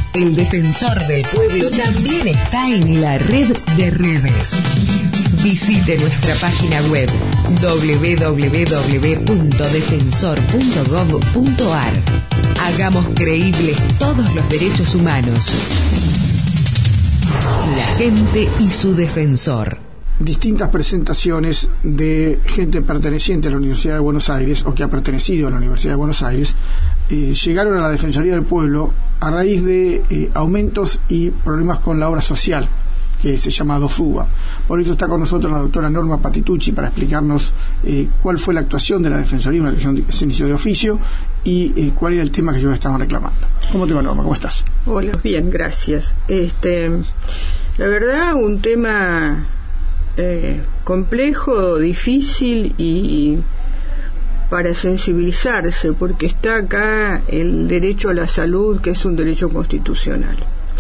El Defensor del Pueblo también está en la red de redes. Visite nuestra página web www.defensor.gov.ar. Hagamos creíbles todos los derechos humanos. La gente y su defensor. Distintas presentaciones de gente perteneciente a la Universidad de Buenos Aires o que ha pertenecido a la Universidad de Buenos Aires llegaron a la Defensoría del Pueblo a raíz de aumentos y problemas con la obra social que se llama DOSUBA. Por eso está con nosotros la doctora Norma Patitucci para explicarnos cuál fue la actuación de la Defensoría, una actuación que se inició de oficio, y cuál era el tema que ellos estaban reclamando. ¿Cómo te va, Norma? ¿Cómo estás? Hola, bien, gracias. La verdad, un tema complejo, difícil y para sensibilizarse, porque está acá el derecho a la salud, que es un derecho constitucional.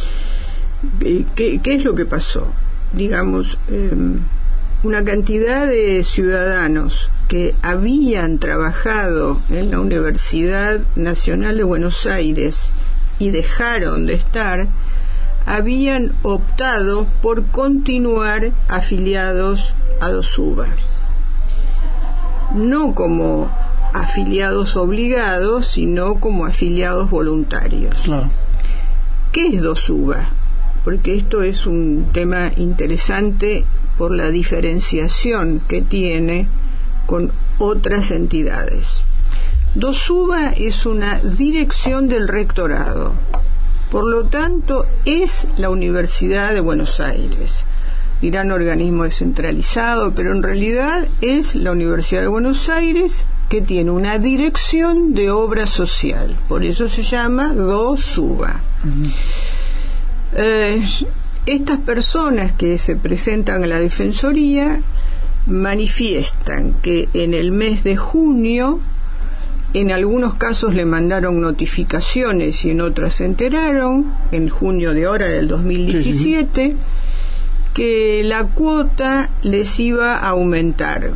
¿Qué es lo que pasó? Digamos, una cantidad de ciudadanos que habían trabajado en la Universidad Nacional de Buenos Aires y dejaron de estar, habían optado por continuar afiliados a DOSUBA, no como afiliados obligados, sino como afiliados voluntarios. Claro. ¿Qué es DOSUBA? Porque esto es un tema interesante por la diferenciación que tiene con otras entidades. DOSUBA es una dirección del rectorado. Por lo tanto, es la Universidad de Buenos Aires. Dirán organismo descentralizado, pero en realidad es la Universidad de Buenos Aires que tiene una dirección de obra social. Por eso se llama DOSUBA. Estas personas que se presentan a la Defensoría manifiestan que en el mes de junio, en algunos casos le mandaron notificaciones y en otras se enteraron, en junio de ahora del 2017, que la cuota les iba a aumentar.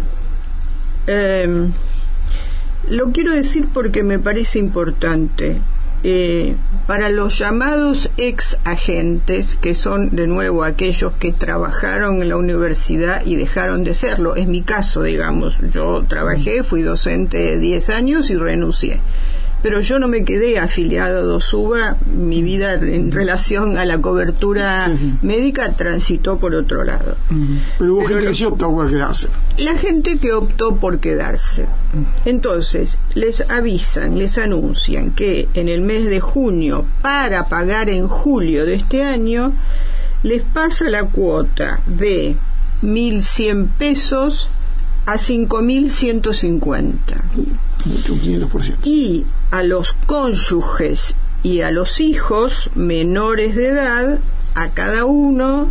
Lo quiero decir porque me parece importante. Para los llamados ex agentes, que son de nuevo aquellos que trabajaron en la universidad y dejaron de serlo, es mi caso, digamos, yo trabajé, fui docente 10 años y renuncié, pero yo no me quedé afiliado a DOSUBA, mi vida en relación a la cobertura médica transitó por otro lado. Pero hubo gente que sí optó por quedarse. La gente que optó por quedarse. Entonces, les avisan, les anuncian que en el mes de junio, para pagar en julio de este año, les pasa la cuota de 1.100 pesos a 5.150. Mucho, 500%. Y a los cónyuges y a los hijos menores de edad, a cada uno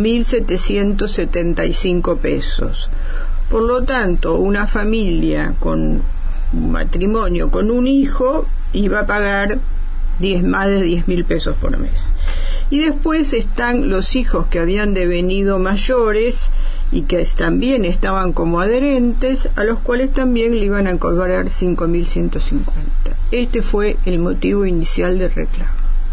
2.775 pesos. Por lo tanto, una familia con un matrimonio con un hijo iba a pagar más de 10.000 pesos por mes. Y después están los hijos que habían devenido mayores y que también estaban como adherentes, a los cuales también le iban a cobrar 5.150. Este fue el motivo inicial del reclamo.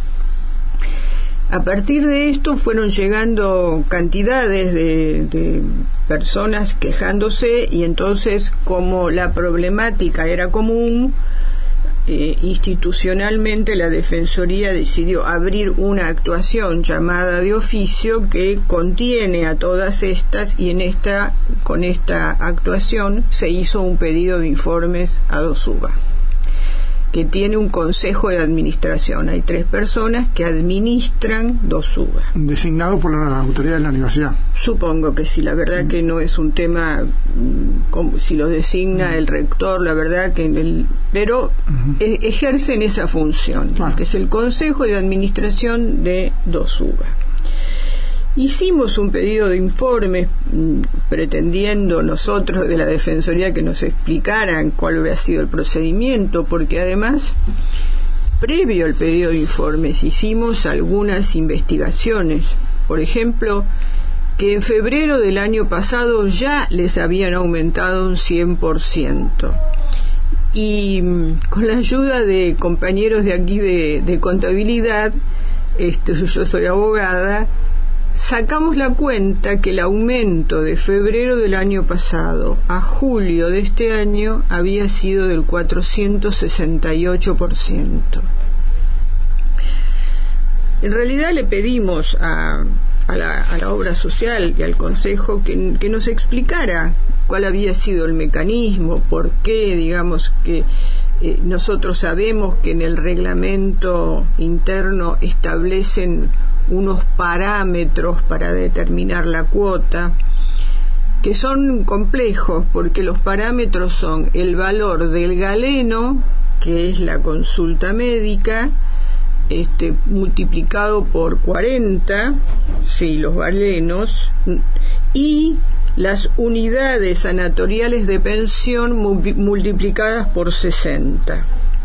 A partir de esto fueron llegando cantidades de personas quejándose, y entonces, como la problemática era común, institucionalmente la Defensoría decidió abrir una actuación llamada de oficio que contiene a todas estas, y con esta actuación se hizo un pedido de informes a DOSUBA, que tiene un consejo de administración. Hay 3 personas que administran DOSUBA. ¿Designados por la autoridad de la universidad? Supongo que sí, la verdad que no es un tema como si lo designa el rector, la verdad que pero ejercen esa función, que es el consejo de administración de DOSUBA. Hicimos un pedido de informes pretendiendo nosotros de la Defensoría que nos explicaran cuál había sido el procedimiento, porque además, previo al pedido de informes, hicimos algunas investigaciones. Por ejemplo, que en febrero del año pasado ya les habían aumentado un 100%. Y con la ayuda de compañeros de aquí de contabilidad, yo soy abogada, sacamos la cuenta que el aumento de febrero del año pasado a julio de este año había sido del 468%. En realidad le pedimos a la obra social y al Consejo que nos explicara cuál había sido el mecanismo, por qué, digamos, que nosotros sabemos que en el reglamento interno establecen unos parámetros para determinar la cuota, que son complejos, porque los parámetros son el valor del galeno, que es la consulta médica, multiplicado por 40, sí, los galenos, y las unidades sanatoriales de pensión multiplicadas por 60.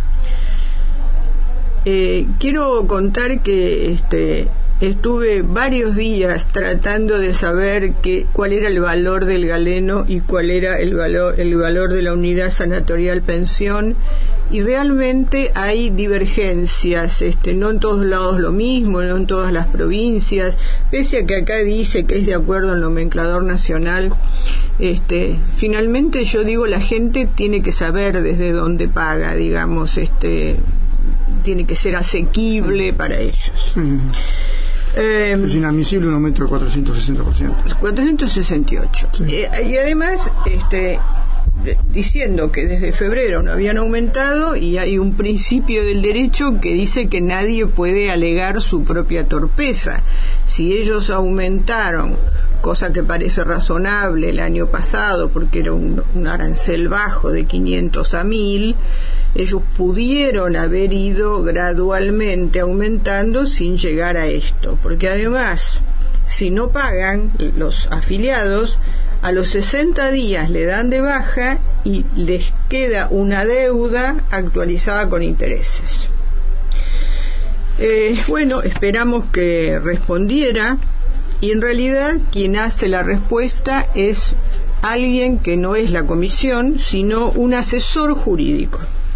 Quiero contar que estuve varios días tratando de saber cuál era el valor del galeno y cuál era el valor de la unidad sanatorial pensión, y realmente hay divergencias, no en todos lados lo mismo, no en todas las provincias, pese a que acá dice que es de acuerdo al nomenclador nacional. Finalmente yo digo, la gente tiene que saber desde dónde paga, digamos, tiene que ser asequible para ellos. Es inadmisible un aumento del 460%. 468. Sí. Y además, diciendo que desde febrero no habían aumentado, y hay un principio del derecho que dice que nadie puede alegar su propia torpeza. Si ellos aumentaron, cosa que parece razonable el año pasado, porque era un arancel bajo de 500 a 1000, ellos pudieron haber ido gradualmente aumentando sin llegar a esto, porque además, si no pagan los afiliados, a los 60 días le dan de baja y les queda una deuda actualizada con intereses. Bueno, esperamos que respondiera, y en realidad quien hace la respuesta es alguien que no es la comisión, sino un asesor jurídico.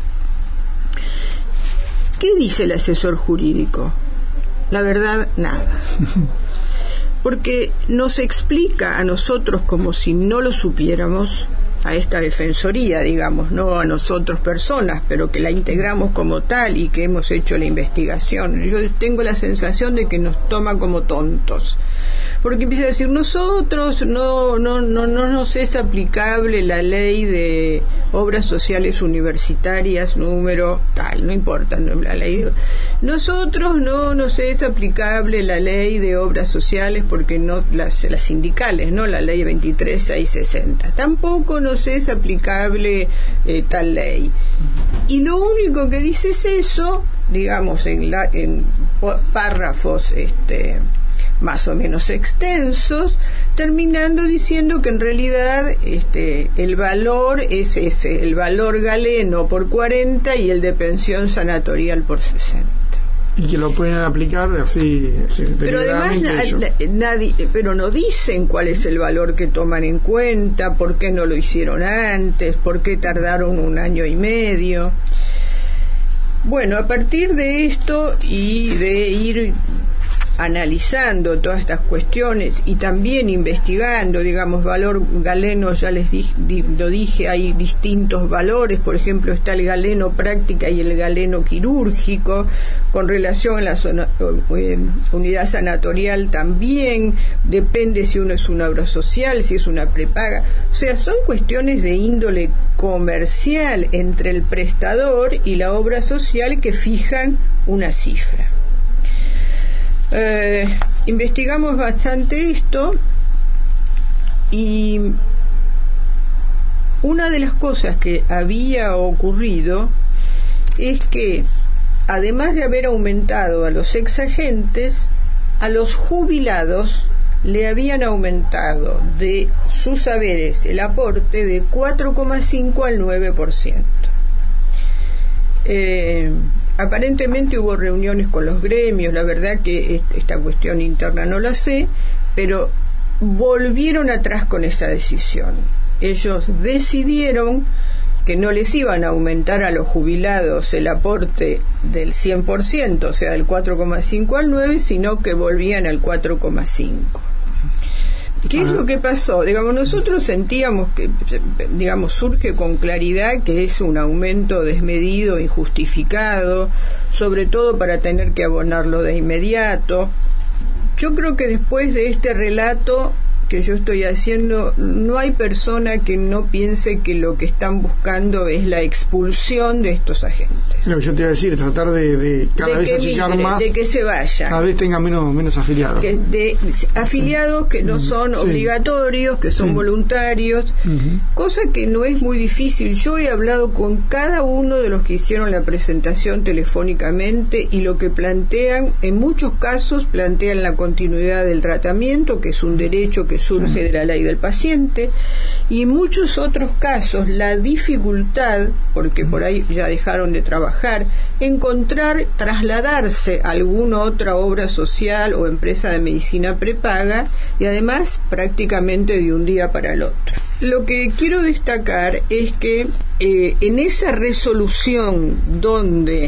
¿Qué dice el asesor jurídico? La verdad, nada. Porque nos explica a nosotros como si no lo supiéramos, a esta defensoría, digamos, no a nosotros personas, pero que la integramos como tal y que hemos hecho la investigación. Yo tengo la sensación de que nos toma como tontos, porque empieza a decir, nosotros no nos es aplicable la ley de obras sociales universitarias número tal, no importa, no, la ley, nosotros no nos es aplicable la ley de obras sociales porque no las sindicales, no la ley 23660, tampoco nos es aplicable tal ley, y lo único que dice es eso, digamos, en párrafos más o menos extensos, terminando diciendo que en realidad el valor es ese, el valor galeno por 40 y el de pensión sanatorial por 60. Y que lo pueden aplicar así pero además pero no dicen cuál es el valor que toman en cuenta, por qué no lo hicieron antes, por qué tardaron 1 año y medio. Bueno, a partir de esto y de ir analizando todas estas cuestiones y también investigando, digamos, valor galeno, ya lo dije, hay distintos valores, por ejemplo está el galeno práctica y el galeno quirúrgico, con relación a la unidad sanatorial también, depende si uno es una obra social, si es una prepaga, o sea, son cuestiones de índole comercial entre el prestador y la obra social que fijan una cifra. Investigamos bastante esto, y una de las cosas que había ocurrido es que, además de haber aumentado a los exagentes, a los jubilados le habían aumentado de sus saberes el aporte de 4,5 al 9%. Aparentemente hubo reuniones con los gremios, la verdad que esta cuestión interna no la sé, pero volvieron atrás con esa decisión. Ellos decidieron que no les iban a aumentar a los jubilados el aporte del 100%, o sea, del 4,5 al 9, sino que volvían al 4,5. ¿Qué es lo que pasó? Digamos, nosotros sentíamos que, digamos, surge con claridad que es un aumento desmedido, injustificado, sobre todo para tener que abonarlo de inmediato. Yo creo que después de este relato que yo estoy haciendo, no hay persona que no piense que lo que están buscando es la expulsión de estos agentes. Lo que yo te iba a decir, tratar de cada vez achicar más, de que se vayan, cada vez tengan menos afiliados. Afiliados que no son obligatorios, que son voluntarios, cosa que no es muy difícil. Yo he hablado con cada uno de los que hicieron la presentación telefónicamente y lo que plantean, en muchos casos, plantean la continuidad del tratamiento, que es un derecho que surge de la ley del paciente, y en muchos otros casos la dificultad, porque por ahí ya dejaron de trabajar, trasladarse a alguna otra obra social o empresa de medicina prepaga, y además prácticamente de un día para el otro. Lo que quiero destacar es que en esa resolución donde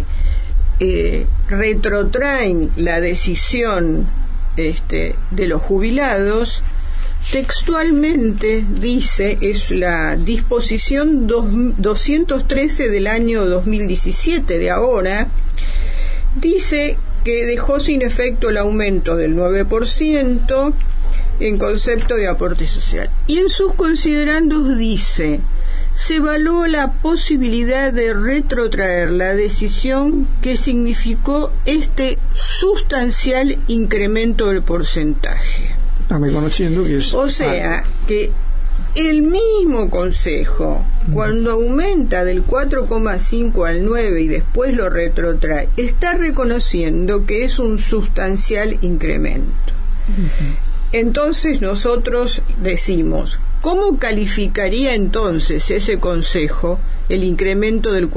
retrotraen la decisión de los jubilados, textualmente dice, es la disposición 213 del año 2017 de ahora, dice que dejó sin efecto el aumento del 9% en concepto de aporte social. Y en sus considerandos dice: se evaluó la posibilidad de retrotraer la decisión que significó este sustancial incremento del porcentaje. Reconociendo que es... O sea, que el mismo Consejo, cuando aumenta del 4,5 al 9 y después lo retrotrae, está reconociendo que es un sustancial incremento. Entonces nosotros decimos, ¿cómo calificaría entonces ese Consejo el incremento del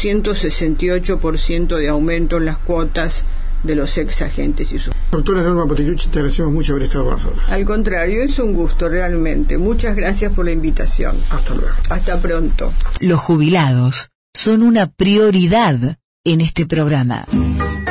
468% de aumento en las cuotas de los ex agentes y sus... Doctora Norma Pattilucci, te agradecemos mucho haber estado con nosotros. Al contrario, es un gusto realmente. Muchas gracias por la invitación. Hasta luego. Hasta pronto. Los jubilados son una prioridad en este programa.